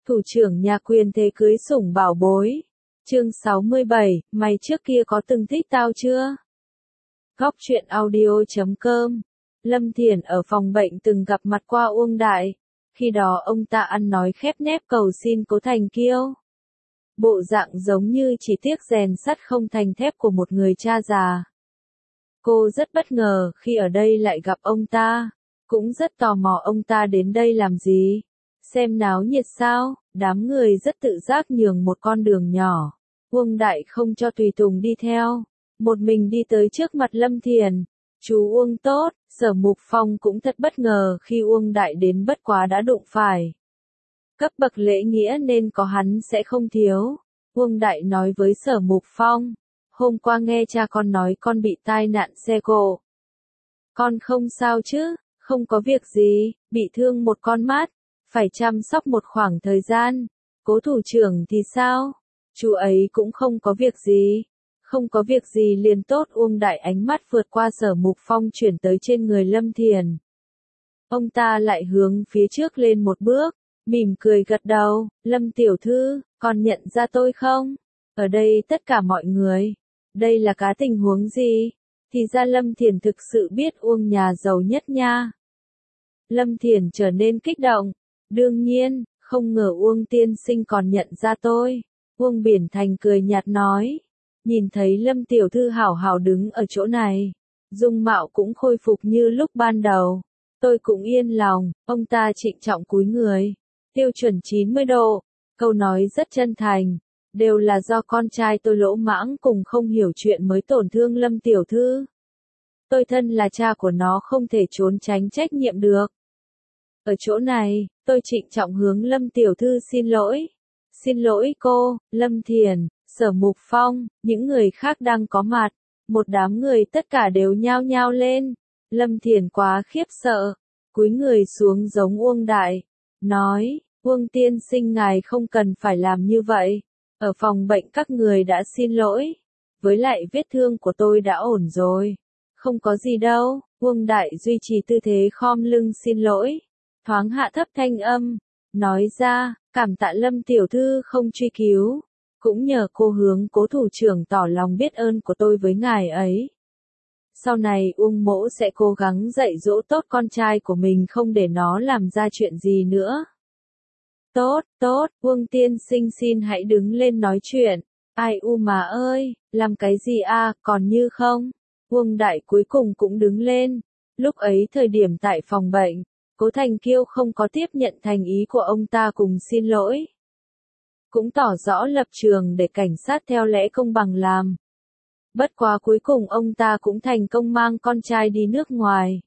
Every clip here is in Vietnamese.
Thủ trưởng nhà quyền thế cưới sủng bảo bối. Chương 67, mày trước kia có từng thích tao chưa? Góc truyện audio.com. Lâm Thiển ở phòng bệnh từng gặp mặt qua Uông Đại. Khi đó ông ta ăn nói khép nép cầu xin Cố Thành Kiêu. Bộ dạng giống như chỉ tiếc rèn sắt không thành thép của một người cha già. Cô rất bất ngờ khi ở đây lại gặp ông ta. Cũng rất tò mò ông ta đến đây làm gì. Xem náo nhiệt sao, đám người rất tự giác nhường một con đường nhỏ. Uông Đại không cho tùy tùng đi theo. Một mình đi tới trước mặt Lâm Thiển. Chú Uông tốt, Sở Mục Phong cũng thật bất ngờ khi Uông Đại đến bất quá đã đụng phải. Cấp bậc lễ nghĩa nên có hắn sẽ không thiếu. Uông Đại nói với Sở Mục Phong. Hôm qua nghe cha con nói con bị tai nạn xe cộ. Con không sao chứ, không có việc gì, bị thương một con mắt, phải chăm sóc một khoảng thời gian. Cố thủ trưởng thì sao? Chú ấy cũng không có việc gì. Không có việc gì liền tốt. Uông Đại ánh mắt vượt qua Sở Mục Phong chuyển tới trên người Lâm Thiển. Ông ta lại hướng phía trước lên một bước, mỉm cười gật đầu. Lâm tiểu thư, con nhận ra tôi không? Ở đây tất cả mọi người. Đây là cá tình huống gì? Thì ra Lâm Thiển thực sự biết Uông nhà giàu nhất nha. Lâm Thiển trở nên kích động. Đương nhiên, không ngờ Uông tiên sinh còn nhận ra tôi. Uông Biển Thành cười nhạt nói. Nhìn thấy Lâm tiểu thư hảo hảo đứng ở chỗ này. Dung mạo cũng khôi phục như lúc ban đầu. Tôi cũng yên lòng. Ông ta trịnh trọng cúi người. Tiêu chuẩn 90 độ. Câu nói rất chân thành. Đều là do con trai tôi lỗ mãng cùng không hiểu chuyện mới tổn thương Lâm tiểu thư. Tôi thân là cha của nó không thể trốn tránh trách nhiệm được. Ở chỗ này, tôi trịnh trọng hướng Lâm tiểu thư xin lỗi. Xin lỗi cô, Lâm Thiển, Sở Mục Phong, những người khác đang có mặt. Một đám người tất cả đều nhao nhao lên. Lâm Thiển quá khiếp sợ, cúi người xuống giống Uông Đại. Nói, Uông tiên sinh ngài không cần phải làm như vậy. Ở phòng bệnh các người đã xin lỗi. Với lại vết thương của tôi đã ổn rồi. Không có gì đâu. Uông Đại duy trì tư thế khom lưng xin lỗi. Thoáng hạ thấp thanh âm. Nói ra, cảm tạ Lâm tiểu thư không truy cứu. Cũng nhờ cô hướng Cố thủ trưởng tỏ lòng biết ơn của tôi với ngài ấy. Sau này Uông mỗ sẽ cố gắng dạy dỗ tốt con trai của mình không để nó làm ra chuyện gì nữa. Tốt, tốt, Uông tiên sinh xin hãy đứng lên nói chuyện. Ai u mà ơi, làm cái gì à, còn như không? Uông Đại cuối cùng cũng đứng lên. Lúc ấy thời điểm tại phòng bệnh, Cố Thành Kiêu không có tiếp nhận thành ý của ông ta cùng xin lỗi. Cũng tỏ rõ lập trường để cảnh sát theo lẽ công bằng làm. Bất quá cuối cùng ông ta cũng thành công mang con trai đi nước ngoài.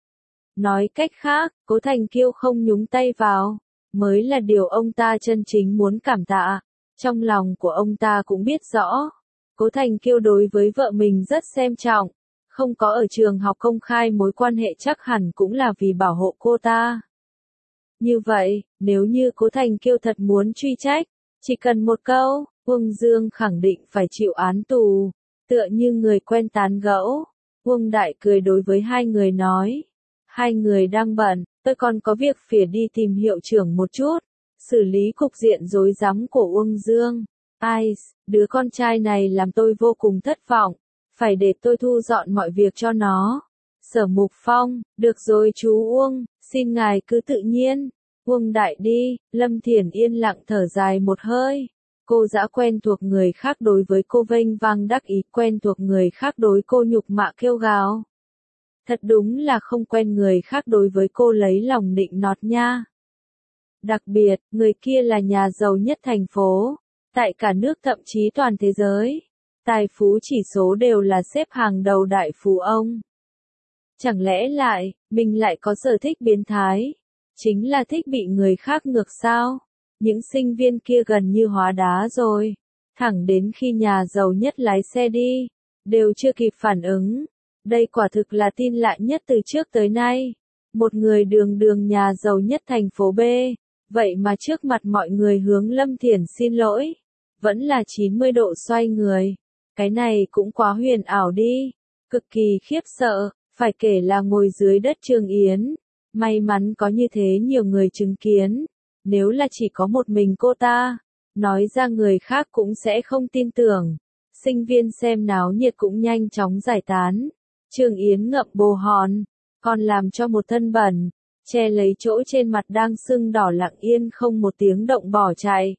Nói cách khác, Cố Thành Kiêu không nhúng tay vào. Mới là điều ông ta chân chính muốn cảm tạ. Trong lòng của ông ta cũng biết rõ. Cố Thành Kiêu đối với vợ mình rất xem trọng. Không có ở trường học công khai mối quan hệ chắc hẳn cũng là vì bảo hộ cô ta. Như vậy, nếu như Cố Thành Kiêu thật muốn truy trách, chỉ cần một câu, Uông Dương khẳng định phải chịu án tù. Tựa như người quen tán gẫu. Uông Đại cười đối với hai người nói. Hai người đang bận. Tôi còn có việc phải đi tìm hiệu trưởng một chút, xử lý cục diện rối rắm của Uông Dương. Ai, đứa con trai này làm tôi vô cùng thất vọng, phải để tôi thu dọn mọi việc cho nó. Sở Mục Phong, được rồi chú Uông, xin ngài cứ tự nhiên. Uông Đại đi. Lâm Thiển yên lặng thở dài một hơi. Cô đã quen thuộc người khác đối với cô vênh vang đắc ý, quen thuộc người khác đối cô nhục mạ kêu gào. Thật đúng là không quen người khác đối với cô lấy lòng nịnh nọt nha. Đặc biệt, người kia là nhà giàu nhất thành phố, tại cả nước thậm chí toàn thế giới. Tài phú chỉ số đều là xếp hàng đầu đại phú ông. Chẳng lẽ lại, mình lại có sở thích biến thái? Chính là thích bị người khác ngược sao? Những sinh viên kia gần như hóa đá rồi. Thẳng đến khi nhà giàu nhất lái xe đi, đều chưa kịp phản ứng. Đây quả thực là tin lạ nhất từ trước tới nay. Một người đường đường nhà giàu nhất thành phố B, vậy mà trước mặt mọi người hướng Lâm Thiển xin lỗi. Vẫn là 90 độ xoay người. Cái này cũng quá huyền ảo đi. Cực kỳ khiếp sợ, phải kể là ngồi dưới đất Trường Yến. May mắn có như thế nhiều người chứng kiến. nếu là chỉ có một mình cô ta, nói ra người khác cũng sẽ không tin tưởng. Sinh viên xem náo nhiệt cũng nhanh chóng giải tán. Trương Yến ngậm bồ hòn, còn làm cho một thân bẩn, che lấy chỗ trên mặt đang sưng đỏ lặng yên không một tiếng động bỏ chạy.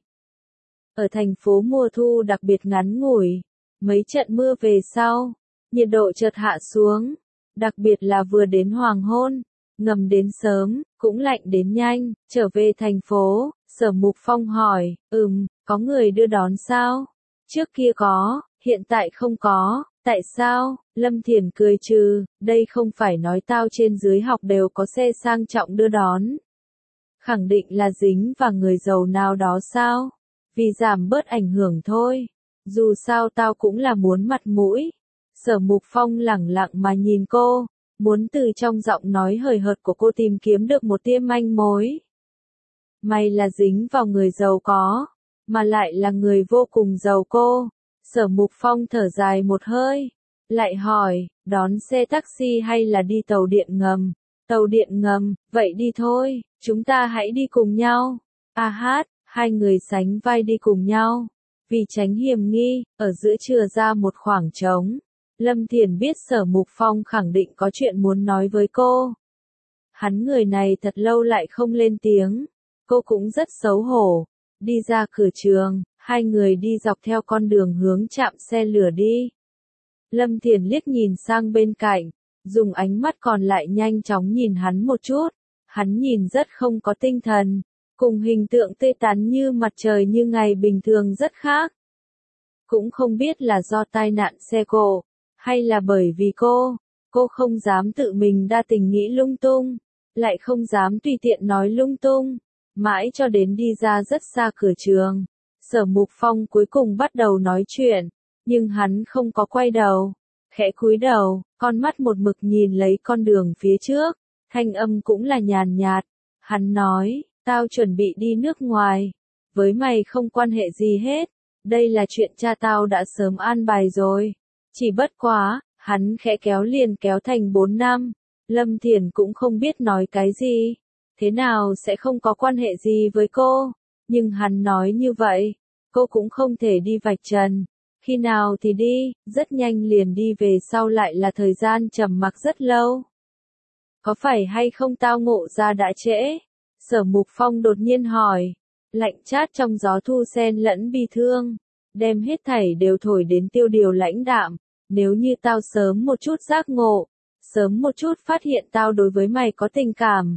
Ở thành phố mùa thu đặc biệt ngắn ngủi, mấy trận mưa về sau, nhiệt độ chợt hạ xuống, đặc biệt là vừa đến hoàng hôn, ngầm đến sớm, cũng lạnh đến nhanh. Trở về thành phố, Sở Mục Phong hỏi, có người đưa đón sao? Trước kia có, hiện tại không có, tại sao? Lâm Thiển cười trừ, đây không phải nói tao trên dưới học đều có xe sang trọng đưa đón. Khẳng định là dính vào người giàu nào đó sao? Vì giảm bớt ảnh hưởng thôi. Dù sao tao cũng là muốn mặt mũi. Sở Mục Phong lẳng lặng mà nhìn cô, muốn từ trong giọng nói hời hợt của cô tìm kiếm được một tia manh mối. Mày là dính vào người giàu có, mà lại là người vô cùng giàu cô. Sở Mục Phong thở dài một hơi, lại hỏi, đón xe taxi hay là đi tàu điện ngầm? Tàu điện ngầm, vậy đi thôi, chúng ta hãy đi cùng nhau. Hai người sánh vai đi cùng nhau. Vì tránh hiểm nghi, ở giữa chừa ra một khoảng trống. Lâm Thiển biết Sở Mục Phong khẳng định có chuyện muốn nói với cô. Hắn người này thật lâu lại không lên tiếng. Cô cũng rất xấu hổ. Đi ra cửa trường, hai người đi dọc theo con đường hướng trạm xe lửa đi. Lâm Thiển liếc nhìn sang bên cạnh, dùng ánh mắt còn lại nhanh chóng nhìn hắn một chút. Hắn nhìn rất không có tinh thần, cùng hình tượng tươi tắn như mặt trời như ngày bình thường rất khác. Cũng không biết là do tai nạn xe cộ, hay là bởi vì cô không dám tự mình đa tình nghĩ lung tung, lại không dám tùy tiện nói lung tung. Mãi cho đến đi ra rất xa cửa trường, Sở Mục Phong cuối cùng bắt đầu nói chuyện, nhưng hắn không có quay đầu, khẽ cúi đầu, con mắt một mực nhìn lấy con đường phía trước, thanh âm cũng là nhàn nhạt. Hắn nói, tao chuẩn bị đi nước ngoài, với mày không quan hệ gì hết, đây là chuyện cha tao đã sớm an bài rồi. Chỉ bất quá, hắn khẽ kéo liền kéo thành 4 năm, Lâm Thiển cũng không biết nói cái gì. Thế nào sẽ không có quan hệ gì với cô, nhưng hắn nói như vậy, cô cũng không thể đi vạch trần. Khi nào thì đi, rất nhanh liền đi về sau lại là thời gian trầm mặc rất lâu. Có phải hay không tao ngộ ra đã trễ? Sở Mục Phong đột nhiên hỏi, lạnh chát trong gió thu xen lẫn bi thương, đem hết thảy đều thổi đến tiêu điều lãnh đạm. Nếu như tao sớm một chút giác ngộ, sớm một chút phát hiện tao đối với mày có tình cảm,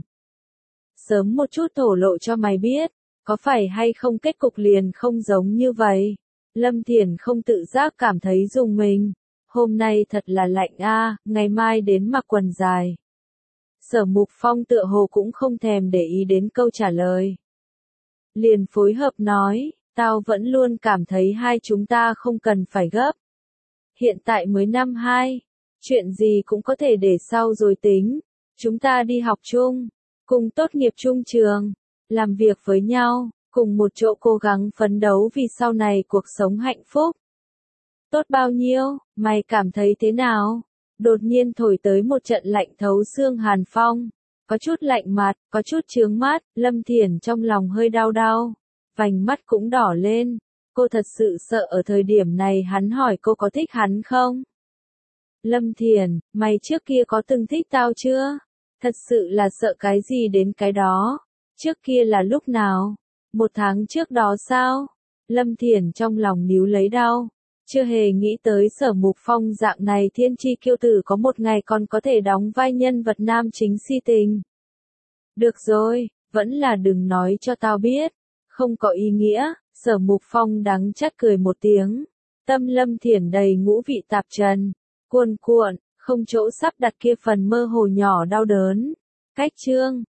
sớm một chút thổ lộ cho mày biết, có phải hay không kết cục liền không giống như vậy. Lâm Thiển không tự giác cảm thấy rùng mình. Hôm nay thật là lạnh ngày mai đến mặc quần dài. Sở Mục Phong tựa hồ cũng không thèm để ý đến câu trả lời. Liền phối hợp nói, tao vẫn luôn cảm thấy hai chúng ta không cần phải gấp. Hiện tại mới năm 2, chuyện gì cũng có thể để sau rồi tính. Chúng ta đi học chung, cùng tốt nghiệp chung trường, làm việc với nhau, cùng một chỗ cố gắng phấn đấu vì sau này cuộc sống hạnh phúc. Tốt bao nhiêu, mày cảm thấy thế nào? Đột nhiên thổi tới một trận lạnh thấu xương hàn phong, có chút lạnh mặt, có chút chướng mắt. Lâm Thiển trong lòng hơi đau đau, vành mắt cũng đỏ lên. Cô thật sự sợ ở thời điểm này hắn hỏi cô có thích hắn không? Lâm Thiển, mày trước kia có từng thích tao chưa? Thật sự là sợ cái gì đến cái đó. Trước kia là lúc nào? 1 tháng trước đó sao? Lâm Thiển trong lòng níu lấy đau. Chưa hề nghĩ tới Sở Mục Phong dạng này thiên chi kiêu tử có một ngày còn có thể đóng vai nhân vật nam chính si tình. Được rồi, vẫn là đừng nói cho tao biết. Không có ý nghĩa. Sở Mục Phong đắng chát cười một tiếng. Tâm Lâm Thiển đầy ngũ vị tạp trần, cuồn cuộn, không chỗ sắp đặt kia phần mơ hồ nhỏ đau đớn. Cách chương